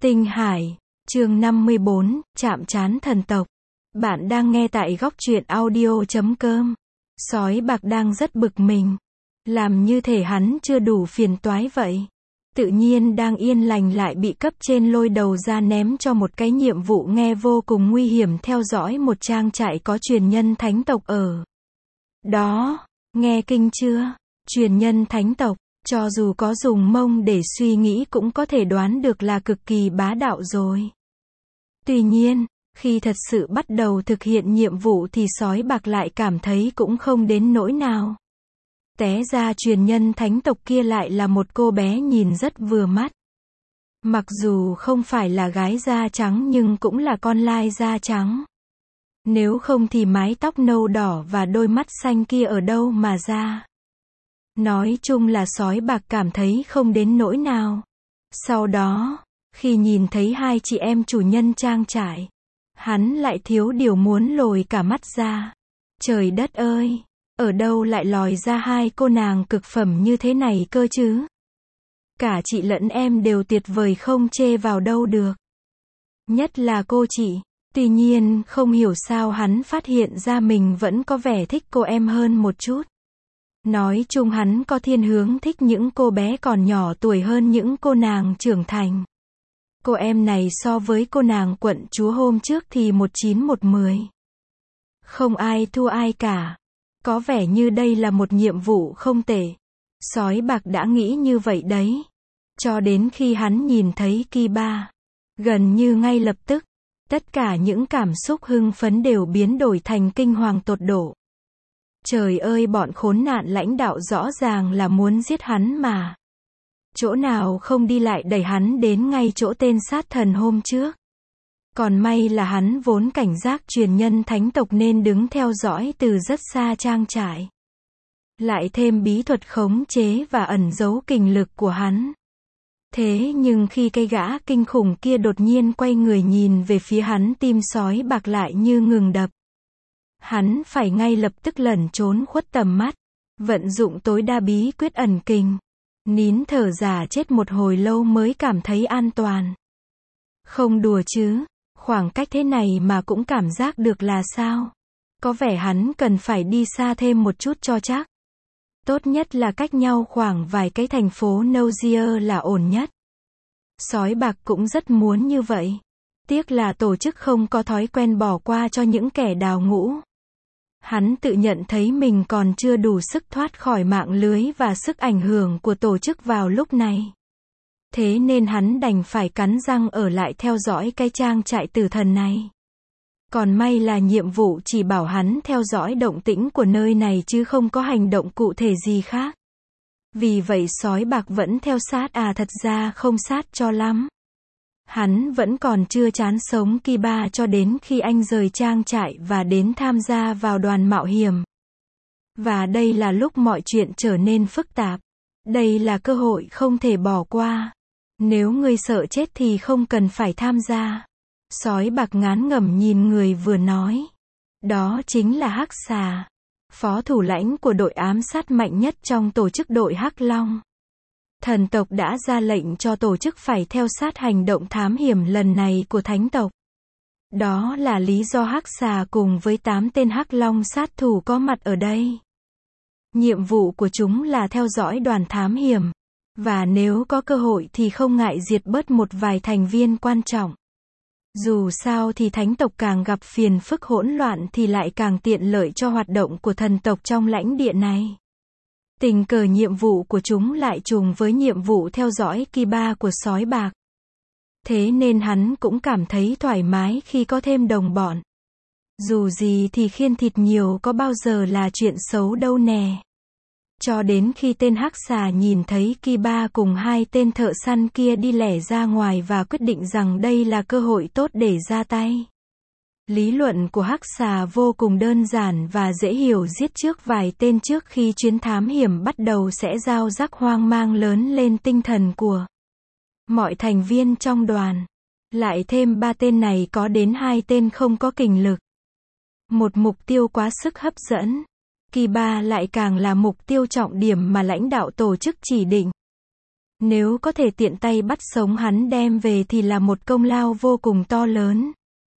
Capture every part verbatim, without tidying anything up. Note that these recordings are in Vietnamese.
Tinh Hải, chương năm mươi bốn, chạm trán thần tộc. Bạn đang nghe tại góc truyện audio chấm com. Sói bạc đang rất bực mình. Làm như thể hắn chưa đủ phiền toái vậy. Tự nhiên đang yên lành lại bị cấp trên lôi đầu ra ném cho một cái nhiệm vụ nghe vô cùng nguy hiểm, theo dõi một trang trại có truyền nhân thánh tộc ở đó. Nghe kinh chưa? Truyền nhân thánh tộc, cho dù có dùng mông để suy nghĩ cũng có thể đoán được là cực kỳ bá đạo rồi. Tuy nhiên, khi thật sự bắt đầu thực hiện nhiệm vụ thì sói bạc lại cảm thấy cũng không đến nỗi nào. Té ra truyền nhân thánh tộc kia lại là một cô bé nhìn rất vừa mắt. Mặc dù không phải là gái da trắng nhưng cũng là con lai da trắng. Nếu không thì mái tóc nâu đỏ và đôi mắt xanh kia ở đâu mà ra. Nói chung là sói bạc cảm thấy không đến nỗi nào. Sau đó, khi nhìn thấy hai chị em chủ nhân trang trại, hắn lại thiếu điều muốn lồi cả mắt ra. Trời đất ơi, ở đâu lại lòi ra hai cô nàng cực phẩm như thế này cơ chứ? Cả chị lẫn em đều tuyệt vời không chê vào đâu được. Nhất là cô chị. Tuy nhiên, không hiểu sao hắn phát hiện ra mình vẫn có vẻ thích cô em hơn một chút. Nói chung hắn có thiên hướng thích những cô bé còn nhỏ tuổi hơn những cô nàng trưởng thành. Cô em này so với cô nàng quận chúa hôm trước thì một chín một mười. Không ai thua ai cả. Có vẻ như đây là một nhiệm vụ không tệ. Sói bạc đã nghĩ như vậy đấy. Cho đến khi hắn nhìn thấy Kiba. Gần như ngay lập tức, tất cả những cảm xúc hưng phấn đều biến đổi thành kinh hoàng tột độ. Trời ơi, bọn khốn nạn lãnh đạo rõ ràng là muốn giết hắn mà. Chỗ nào không đi lại đẩy hắn đến ngay chỗ tên sát thần hôm trước. Còn may là hắn vốn cảnh giác truyền nhân thánh tộc nên đứng theo dõi từ rất xa trang trại. Lại thêm bí thuật khống chế và ẩn giấu kình lực của hắn. Thế nhưng khi cây gã kinh khủng kia đột nhiên quay người nhìn về phía hắn, tim sói bạc lại như ngừng đập. Hắn phải ngay lập tức lẩn trốn khuất tầm mắt, vận dụng tối đa bí quyết ẩn kình, nín thở giả chết một hồi lâu mới cảm thấy an toàn. Không đùa chứ, khoảng cách thế này mà cũng cảm giác được là sao? Có vẻ hắn cần phải đi xa thêm một chút cho chắc. Tốt nhất là cách nhau khoảng vài cái thành phố Nozier là ổn nhất. Sói bạc cũng rất muốn như vậy. Tiếc là tổ chức không có thói quen bỏ qua cho những kẻ đào ngũ. Hắn tự nhận thấy mình còn chưa đủ sức thoát khỏi mạng lưới và sức ảnh hưởng của tổ chức vào lúc này. Thế nên hắn đành phải cắn răng ở lại theo dõi cái trang trại tử thần này. Còn may là nhiệm vụ chỉ bảo hắn theo dõi động tĩnh của nơi này chứ không có hành động cụ thể gì khác. Vì vậy sói bạc vẫn theo sát, à thật ra không sát cho lắm. Hắn vẫn còn chưa chán sống Kiba cho đến khi anh rời trang trại và đến tham gia vào đoàn mạo hiểm. Và đây là lúc mọi chuyện trở nên phức tạp. Đây là cơ hội không thể bỏ qua. Nếu ngươi sợ chết thì không cần phải tham gia. Sói bạc ngán ngẩm nhìn người vừa nói. Đó chính là Hắc Xà, phó thủ lãnh của đội ám sát mạnh nhất trong tổ chức đội Hắc Long. Thần tộc đã ra lệnh cho tổ chức phải theo sát hành động thám hiểm lần này của thánh tộc. Đó là lý do Hắc Xà cùng với tám tên Hắc Long sát thủ có mặt ở đây. Nhiệm vụ của chúng là theo dõi đoàn thám hiểm. Và nếu có cơ hội thì không ngại diệt bớt một vài thành viên quan trọng. Dù sao thì thánh tộc càng gặp phiền phức hỗn loạn thì lại càng tiện lợi cho hoạt động của thần tộc trong lãnh địa này. Tình cờ nhiệm vụ của chúng lại trùng với nhiệm vụ theo dõi Kiba của sói bạc. Thế nên hắn cũng cảm thấy thoải mái khi có thêm đồng bọn. Dù gì thì khiên thịt nhiều có bao giờ là chuyện xấu đâu nè. Cho đến khi tên Hắc Xà nhìn thấy Kiba cùng hai tên thợ săn kia đi lẻ ra ngoài và quyết định rằng đây là cơ hội tốt để ra tay. Lý luận của Hắc Xà vô cùng đơn giản và dễ hiểu, giết trước vài tên trước khi chuyến thám hiểm bắt đầu sẽ gieo rắc hoang mang lớn lên tinh thần của mọi thành viên trong đoàn. Lại thêm ba tên này có đến hai tên không có kình lực. Một mục tiêu quá sức hấp dẫn. Kiba lại càng là mục tiêu trọng điểm mà lãnh đạo tổ chức chỉ định. Nếu có thể tiện tay bắt sống hắn đem về thì là một công lao vô cùng to lớn.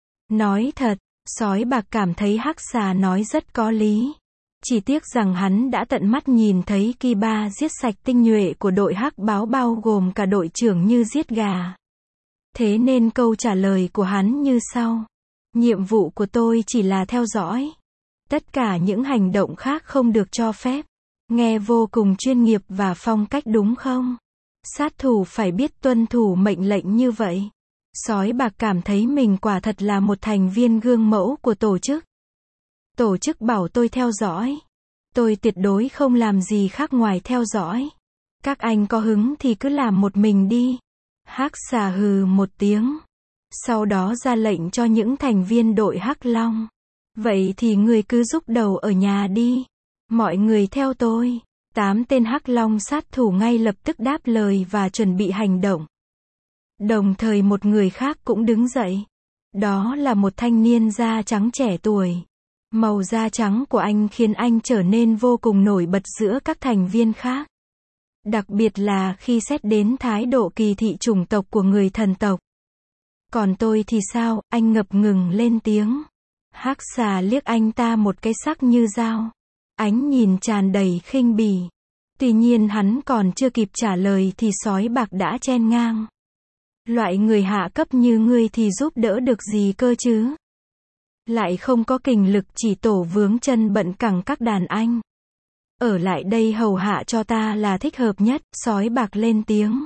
Nói thật, sói bạc cảm thấy hắc xà nói rất có lý. Chỉ tiếc rằng hắn đã tận mắt nhìn thấy Kiba giết sạch tinh nhuệ của đội hắc báo bao gồm cả đội trưởng như giết gà. Thế nên câu trả lời của hắn như sau. Nhiệm vụ của tôi chỉ là theo dõi. Tất cả những hành động khác không được cho phép. Nghe vô cùng chuyên nghiệp và phong cách đúng không? Sát thủ phải biết tuân thủ mệnh lệnh như vậy. Sói bạc cảm thấy mình quả thật là một thành viên gương mẫu của tổ chức. Tổ chức bảo tôi theo dõi. Tôi tuyệt đối không làm gì khác ngoài theo dõi. Các anh có hứng thì cứ làm một mình đi. Hắc xà hừ một tiếng. Sau đó ra lệnh cho những thành viên đội Hắc Long. Vậy thì người cứ rúc đầu ở nhà đi. Mọi người theo tôi. Tám tên Hắc Long sát thủ ngay lập tức đáp lời và chuẩn bị hành động. Đồng thời một người khác cũng đứng dậy. Đó là một thanh niên da trắng trẻ tuổi. Màu da trắng của anh khiến anh trở nên vô cùng nổi bật giữa các thành viên khác. Đặc biệt là khi xét đến thái độ kỳ thị chủng tộc của người thần tộc. Còn tôi thì sao? Anh ngập ngừng lên tiếng. Hắc xà liếc anh ta một cái sắc như dao. Ánh nhìn tràn đầy khinh bỉ. Tuy nhiên hắn còn chưa kịp trả lời thì sói bạc đã chen ngang. Loại người hạ cấp như ngươi thì giúp đỡ được gì cơ chứ? Lại không có kình lực, chỉ tổ vướng chân bận cẳng các đàn anh. Ở lại đây hầu hạ cho ta là thích hợp nhất, sói bạc lên tiếng.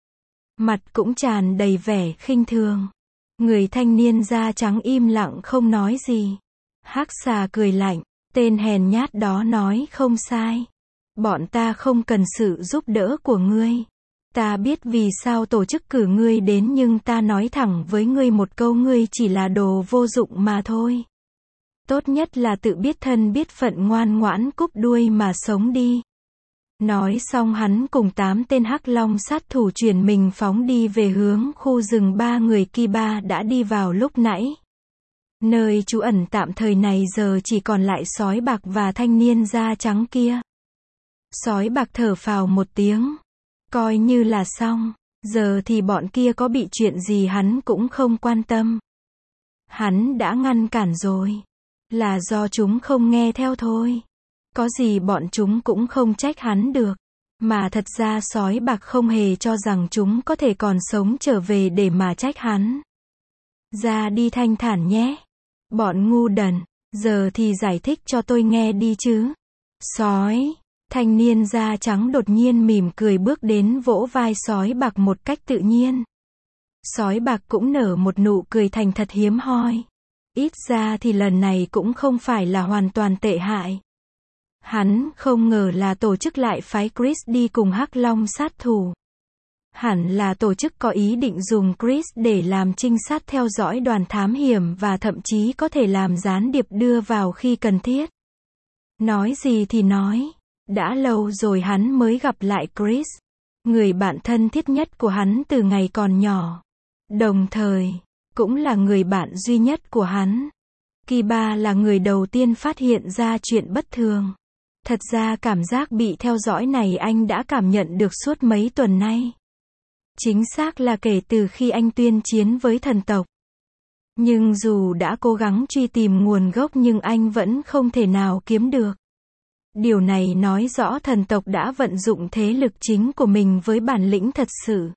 Mặt cũng tràn đầy vẻ khinh thường. Người thanh niên da trắng im lặng không nói gì. Hắc xà cười lạnh, tên hèn nhát đó nói không sai. Bọn ta không cần sự giúp đỡ của ngươi. Ta biết vì sao tổ chức cử ngươi đến nhưng ta nói thẳng với ngươi một câu, ngươi chỉ là đồ vô dụng mà thôi. Tốt nhất là tự biết thân biết phận, ngoan ngoãn cúp đuôi mà sống đi. Nói xong hắn cùng tám tên Hắc Long sát thủ chuyển mình phóng đi về hướng khu rừng ba người Kiba đã đi vào lúc nãy. Nơi trú ẩn tạm thời này giờ chỉ còn lại sói bạc và thanh niên da trắng kia. Sói bạc thở phào một tiếng. Coi như là xong, giờ thì bọn kia có bị chuyện gì hắn cũng không quan tâm. Hắn đã ngăn cản rồi. Là do chúng không nghe theo thôi. Có gì bọn chúng cũng không trách hắn được. Mà thật ra sói bạc không hề cho rằng chúng có thể còn sống trở về để mà trách hắn. Ra đi thanh thản nhé. Bọn ngu đần, giờ thì giải thích cho tôi nghe đi chứ. Sói. Thanh niên da trắng đột nhiên mỉm cười bước đến vỗ vai sói bạc một cách tự nhiên. Sói bạc cũng nở một nụ cười thành thật hiếm hoi. Ít ra thì lần này cũng không phải là hoàn toàn tệ hại. Hắn không ngờ là tổ chức lại phái Chris đi cùng Hắc Long sát thủ. Hẳn là tổ chức có ý định dùng Chris để làm trinh sát theo dõi đoàn thám hiểm và thậm chí có thể làm gián điệp đưa vào khi cần thiết. Nói gì thì nói. Đã lâu rồi hắn mới gặp lại Chris. Người bạn thân thiết nhất của hắn từ ngày còn nhỏ. Đồng thời, cũng là người bạn duy nhất của hắn. Kiba là người đầu tiên phát hiện ra chuyện bất thường. Thật ra cảm giác bị theo dõi này anh đã cảm nhận được suốt mấy tuần nay. Chính xác là kể từ khi anh tuyên chiến với thần tộc. Nhưng dù đã cố gắng truy tìm nguồn gốc nhưng anh vẫn không thể nào kiếm được. Điều này nói rõ thần tộc đã vận dụng thế lực chính của mình với bản lĩnh thật sự.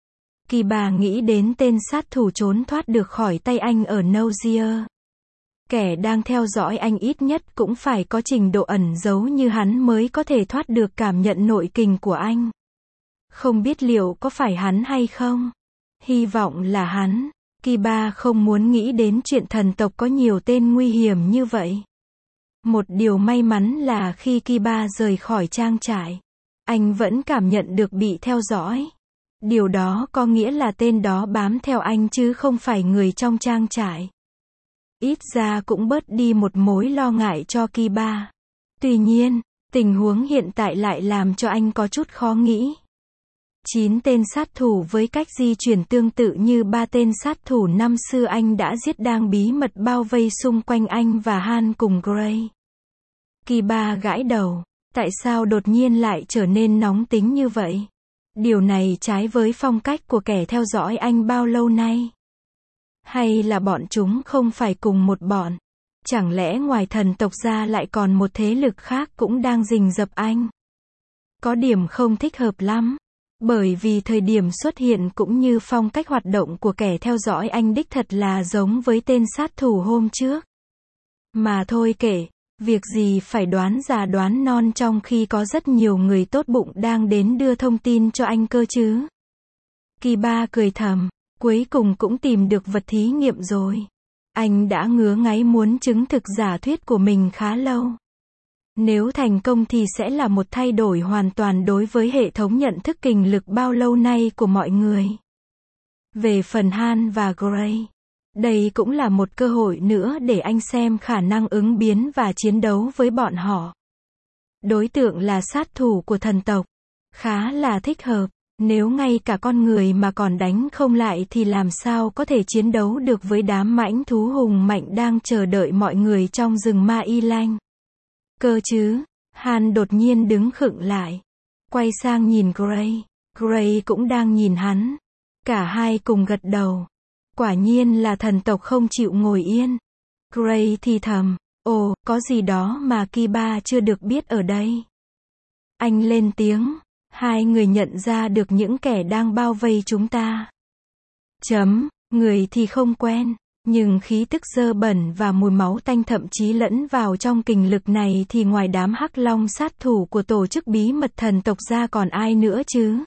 Kiba nghĩ đến tên sát thủ trốn thoát được khỏi tay anh ở Nozier. Kẻ đang theo dõi anh ít nhất cũng phải có trình độ ẩn giấu như hắn mới có thể thoát được cảm nhận nội kình của anh. Không biết liệu có phải hắn hay không? Hy vọng là hắn. Kiba không muốn nghĩ đến chuyện thần tộc có nhiều tên nguy hiểm như vậy. Một điều may mắn là khi Kiba rời khỏi trang trại, anh vẫn cảm nhận được bị theo dõi. Điều đó có nghĩa là tên đó bám theo anh chứ không phải người trong trang trại. Ít ra cũng bớt đi một mối lo ngại cho Kiba. Tuy nhiên, tình huống hiện tại lại làm cho anh có chút khó nghĩ. Chín tên sát thủ với cách di chuyển tương tự như ba tên sát thủ năm xưa anh đã giết đang bí mật bao vây xung quanh anh và Han cùng Gray. Kiba gãi đầu. Tại sao đột nhiên lại trở nên nóng tính như vậy? Điều này trái với phong cách của kẻ theo dõi anh bao lâu nay. Hay là bọn chúng không phải cùng một bọn? Chẳng lẽ ngoài thần tộc ra lại còn một thế lực khác cũng đang rình rập anh? Có điểm không thích hợp lắm. Bởi vì thời điểm xuất hiện cũng như phong cách hoạt động của kẻ theo dõi anh đích thật là giống với tên sát thủ hôm trước. Mà thôi kệ, việc gì phải đoán già đoán non trong khi có rất nhiều người tốt bụng đang đến đưa thông tin cho anh cơ chứ. Kiba cười thầm, cuối cùng cũng tìm được vật thí nghiệm rồi. Anh đã ngứa ngáy muốn chứng thực giả thuyết của mình khá lâu. Nếu thành công thì sẽ là một thay đổi hoàn toàn đối với hệ thống nhận thức kình lực bao lâu nay của mọi người. Về phần Han và Gray, đây cũng là một cơ hội nữa để anh xem khả năng ứng biến và chiến đấu với bọn họ. Đối tượng là sát thủ của thần tộc. Khá là thích hợp. Nếu ngay cả con người mà còn đánh không lại thì làm sao có thể chiến đấu được với đám mãnh thú hùng mạnh đang chờ đợi mọi người trong rừng Ma Y Lanh. Cơ chứ, Han đột nhiên đứng khựng lại. Quay sang nhìn Gray. Gray cũng đang nhìn hắn. Cả hai cùng gật đầu. Quả nhiên là thần tộc không chịu ngồi yên. Gray thì thầm, ồ, có gì đó mà Kiba chưa được biết ở đây. Anh lên tiếng. Hai người nhận ra được những kẻ đang bao vây chúng ta. Chấm, người thì không quen, nhưng khí tức dơ bẩn và mùi máu tanh thậm chí lẫn vào trong kình lực này thì ngoài đám hắc long sát thủ của tổ chức bí mật thần tộc ra còn ai nữa chứ?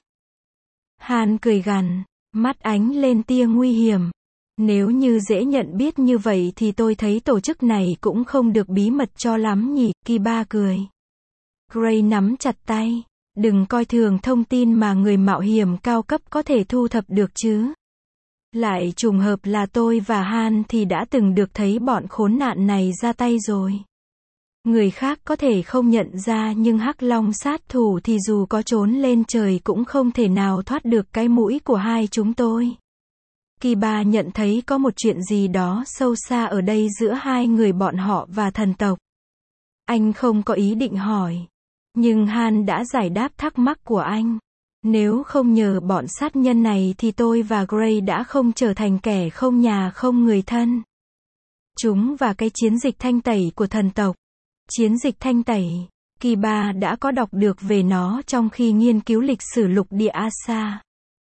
Han cười gằn, mắt ánh lên tia nguy hiểm. Nếu như dễ nhận biết như vậy thì tôi thấy tổ chức này cũng không được bí mật cho lắm nhỉ, Kiba cười. Gray nắm chặt tay. Đừng coi thường thông tin mà người mạo hiểm cao cấp có thể thu thập được chứ. Lại trùng hợp là tôi và Han thì đã từng được thấy bọn khốn nạn này ra tay rồi. Người khác có thể không nhận ra nhưng hắc long sát thủ thì dù có trốn lên trời cũng không thể nào thoát được cái mũi của hai chúng tôi. Kiba nhận thấy có một chuyện gì đó sâu xa ở đây giữa hai người bọn họ và thần tộc. Anh không có ý định hỏi. Nhưng Han đã giải đáp thắc mắc của anh. Nếu không nhờ bọn sát nhân này thì tôi và Gray đã không trở thành kẻ không nhà không người thân. Chúng và cái chiến dịch thanh tẩy của thần tộc. Chiến dịch thanh tẩy, Kiba đã có đọc được về nó trong khi nghiên cứu lịch sử lục địa Asa.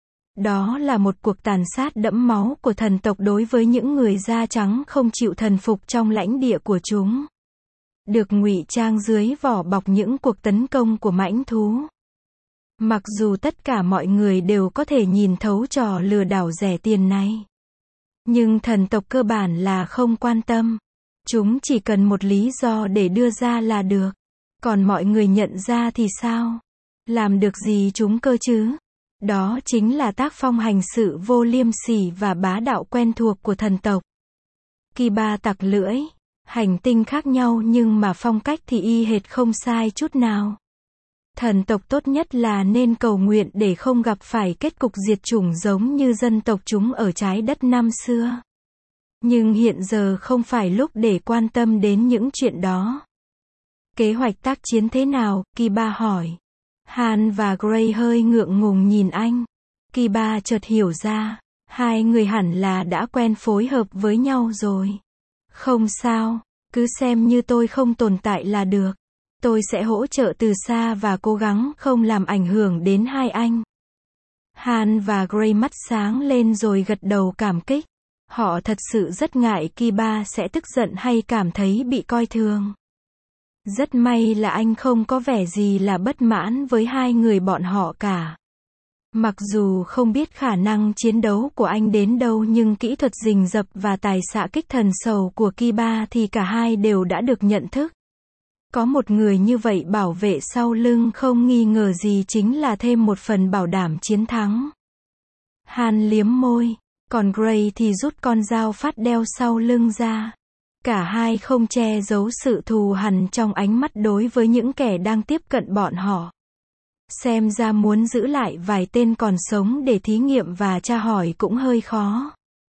Đó là một cuộc tàn sát đẫm máu của thần tộc đối với những người da trắng không chịu thần phục trong lãnh địa của chúng. Được ngụy trang dưới vỏ bọc những cuộc tấn công của mãnh thú. Mặc dù tất cả mọi người đều có thể nhìn thấu trò lừa đảo rẻ tiền này. Nhưng thần tộc cơ bản là không quan tâm. Chúng chỉ cần một lý do để đưa ra là được. Còn mọi người nhận ra thì sao? Làm được gì chúng cơ chứ? Đó chính là tác phong hành sự vô liêm sỉ và bá đạo quen thuộc của thần tộc. Kiba tặc lưỡi. Hành tinh khác nhau nhưng mà phong cách thì y hệt không sai chút nào. Thần tộc tốt nhất là nên cầu nguyện để không gặp phải kết cục diệt chủng giống như dân tộc chúng ở trái đất năm xưa. Nhưng hiện giờ không phải lúc để quan tâm đến những chuyện đó. Kế hoạch tác chiến thế nào? Kiba hỏi. Han và Gray hơi ngượng ngùng nhìn anh. Kiba chợt hiểu ra, hai người hẳn là đã quen phối hợp với nhau rồi. Không sao, cứ xem như tôi không tồn tại là được. Tôi sẽ hỗ trợ từ xa và cố gắng không làm ảnh hưởng đến hai anh. Han và Gray mắt sáng lên rồi gật đầu cảm kích. Họ thật sự rất ngại Kiba sẽ tức giận hay cảm thấy bị coi thường. Rất may là anh không có vẻ gì là bất mãn với hai người bọn họ cả. Mặc dù không biết khả năng chiến đấu của anh đến đâu nhưng kỹ thuật rình rập và tài xạ kích thần sầu của Kiba thì cả hai đều đã được nhận thức. Có một người như vậy bảo vệ sau lưng không nghi ngờ gì chính là thêm một phần bảo đảm chiến thắng. Han liếm môi, còn Gray thì rút con dao phát đeo sau lưng ra. Cả hai không che giấu sự thù hằn trong ánh mắt đối với những kẻ đang tiếp cận bọn họ. Xem ra muốn giữ lại vài tên còn sống để thí nghiệm và tra hỏi cũng hơi khó.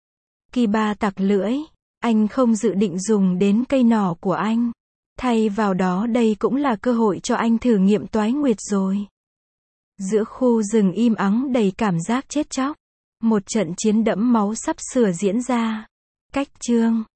Kiba tặc lưỡi, anh không dự định dùng đến cây nỏ của anh. Thay vào đó đây cũng là cơ hội cho anh thử nghiệm toái nguyệt rồi. Giữa khu rừng im ắng đầy cảm giác chết chóc, một trận chiến đẫm máu sắp sửa diễn ra. Cách chương